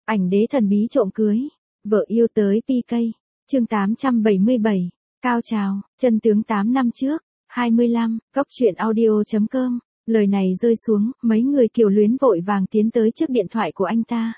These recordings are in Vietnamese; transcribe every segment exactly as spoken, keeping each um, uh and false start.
Ảnh đế thần bí trộm cưới, vợ yêu tới pê ca. Chương tám trăm bảy mươi bảy, cao trào, chân tướng tám năm trước, hai mươi lăm, góc truyện audio chấm com. Lời này rơi xuống, mấy người Kiều Luyến vội vàng tiến tới trước điện thoại của anh ta.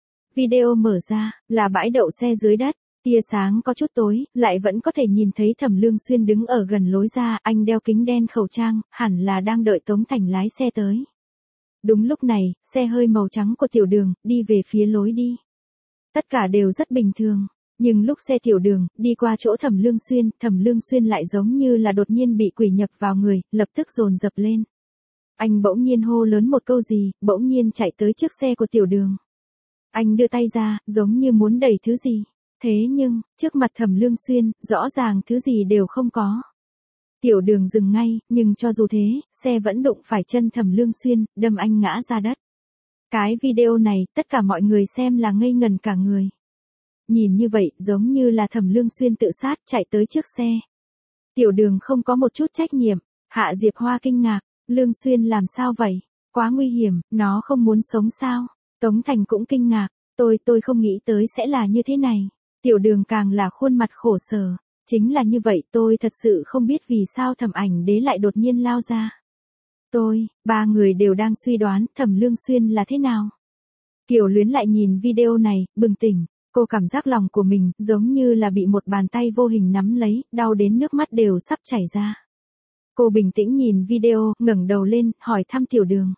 Video mở ra, là bãi đậu xe dưới đất, tia sáng có chút tối, lại vẫn có thể nhìn thấy Thẩm Lương Xuyên đứng ở gần lối ra, anh đeo kính đen khẩu trang, hẳn là đang đợi Tống Thành lái xe tới. Đúng lúc này, xe hơi màu trắng của Tiểu Đường, đi về phía lối đi. Tất cả đều rất bình thường, nhưng lúc xe Tiểu Đường, đi qua chỗ Thẩm Lương Xuyên, Thẩm Lương Xuyên lại giống như là đột nhiên bị quỷ nhập vào người, lập tức dồn dập lên. Anh bỗng nhiên hô lớn một câu gì, bỗng nhiên chạy tới trước xe của Tiểu Đường. Anh đưa tay ra, giống như muốn đẩy thứ gì. Thế nhưng, trước mặt Thẩm Lương Xuyên, rõ ràng thứ gì đều không có. Tiểu Đường dừng ngay, nhưng cho dù thế, xe vẫn đụng phải chân Thẩm Lương Xuyên, đâm anh ngã ra đất. Cái video này, tất cả mọi người xem là ngây ngẩn cả người. Nhìn như vậy, giống như là Thẩm Lương Xuyên tự sát, chạy tới trước xe. Tiểu Đường không có một chút trách nhiệm. Hạ Diệp Hoa kinh ngạc, Lương Xuyên làm sao vậy? Quá nguy hiểm, nó không muốn sống sao? Tống Thành cũng kinh ngạc, tôi tôi không nghĩ tới sẽ là như thế này. Tiểu Đường càng là khuôn mặt khổ sở. Chính là như vậy, tôi thật sự không biết vì sao Thẩm Ảnh Đế lại đột nhiên lao ra. Tôi, ba người đều đang suy đoán Thẩm Lương Xuyên là thế nào. Kiều Luyến lại nhìn video này, bừng tỉnh, cô cảm giác lòng của mình giống như là bị một bàn tay vô hình nắm lấy, đau đến nước mắt đều sắp chảy ra. Cô bình tĩnh nhìn video, ngẩng đầu lên, hỏi thăm Tiểu Đường.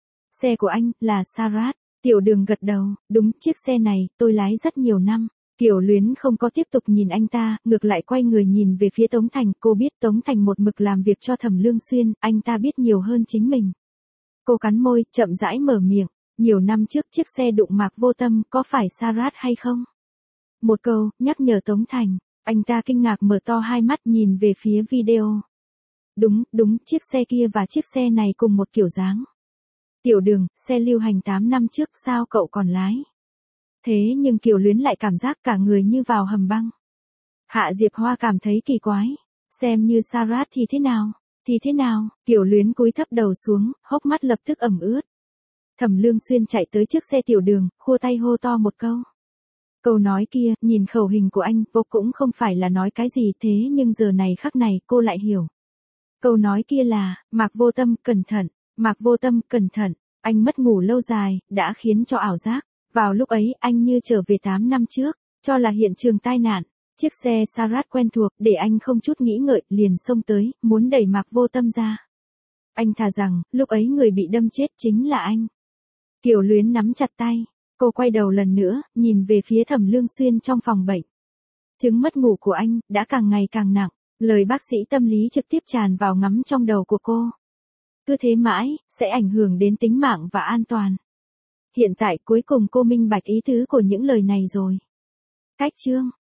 Xe của anh, là Sarat. Tiểu Đường gật đầu, đúng, chiếc xe này, tôi lái rất nhiều năm. Kiều Luyến không có tiếp tục nhìn anh ta, ngược lại quay người nhìn về phía Tống Thành, cô biết Tống Thành một mực làm việc cho Thẩm Lương Xuyên, anh ta biết nhiều hơn chính mình. Cô cắn môi, chậm rãi mở miệng, nhiều năm trước chiếc xe đụng Mạc Vô Tâm, có phải Sarat hay không? Một câu, nhắc nhở Tống Thành, anh ta kinh ngạc mở to hai mắt nhìn về phía video. Đúng, đúng, chiếc xe kia và chiếc xe này cùng một kiểu dáng. Tiểu Đường, xe lưu hành tám năm trước sao cậu còn lái? Thế nhưng Kiều Luyến lại cảm giác cả người như vào hầm băng. Hạ Diệp Hoa cảm thấy kỳ quái. Xem như Sarat thì thế nào? Thì thế nào? Kiều Luyến cúi thấp đầu xuống, hốc mắt lập tức ẩm ướt. Thẩm Lương Xuyên chạy tới trước xe Tiểu Đường, khua tay hô to một câu. Câu nói kia, nhìn khẩu hình của anh, vô cũng không phải là nói cái gì thế nhưng giờ này khắc này cô lại hiểu. Câu nói kia là, Mạc Vô Tâm, cẩn thận, Mạc Vô Tâm, cẩn thận, anh mất ngủ lâu dài, đã khiến cho ảo giác. Vào lúc ấy, anh như trở về tám năm trước, cho là hiện trường tai nạn. Chiếc xe Sarat quen thuộc, để anh không chút nghĩ ngợi, liền xông tới, muốn đẩy Mạc Vô Tâm ra. Anh thà rằng, lúc ấy người bị đâm chết chính là anh. Kiều Luyến nắm chặt tay, cô quay đầu lần nữa, nhìn về phía Thẩm Lương Xuyên trong phòng bệnh. Chứng mất ngủ của anh, đã càng ngày càng nặng, lời bác sĩ tâm lý trực tiếp tràn vào ngắm trong đầu của cô. Cứ thế mãi, sẽ ảnh hưởng đến tính mạng và an toàn. Hiện tại cuối cùng cô minh bạch ý tứ của những lời này rồi. Cách chương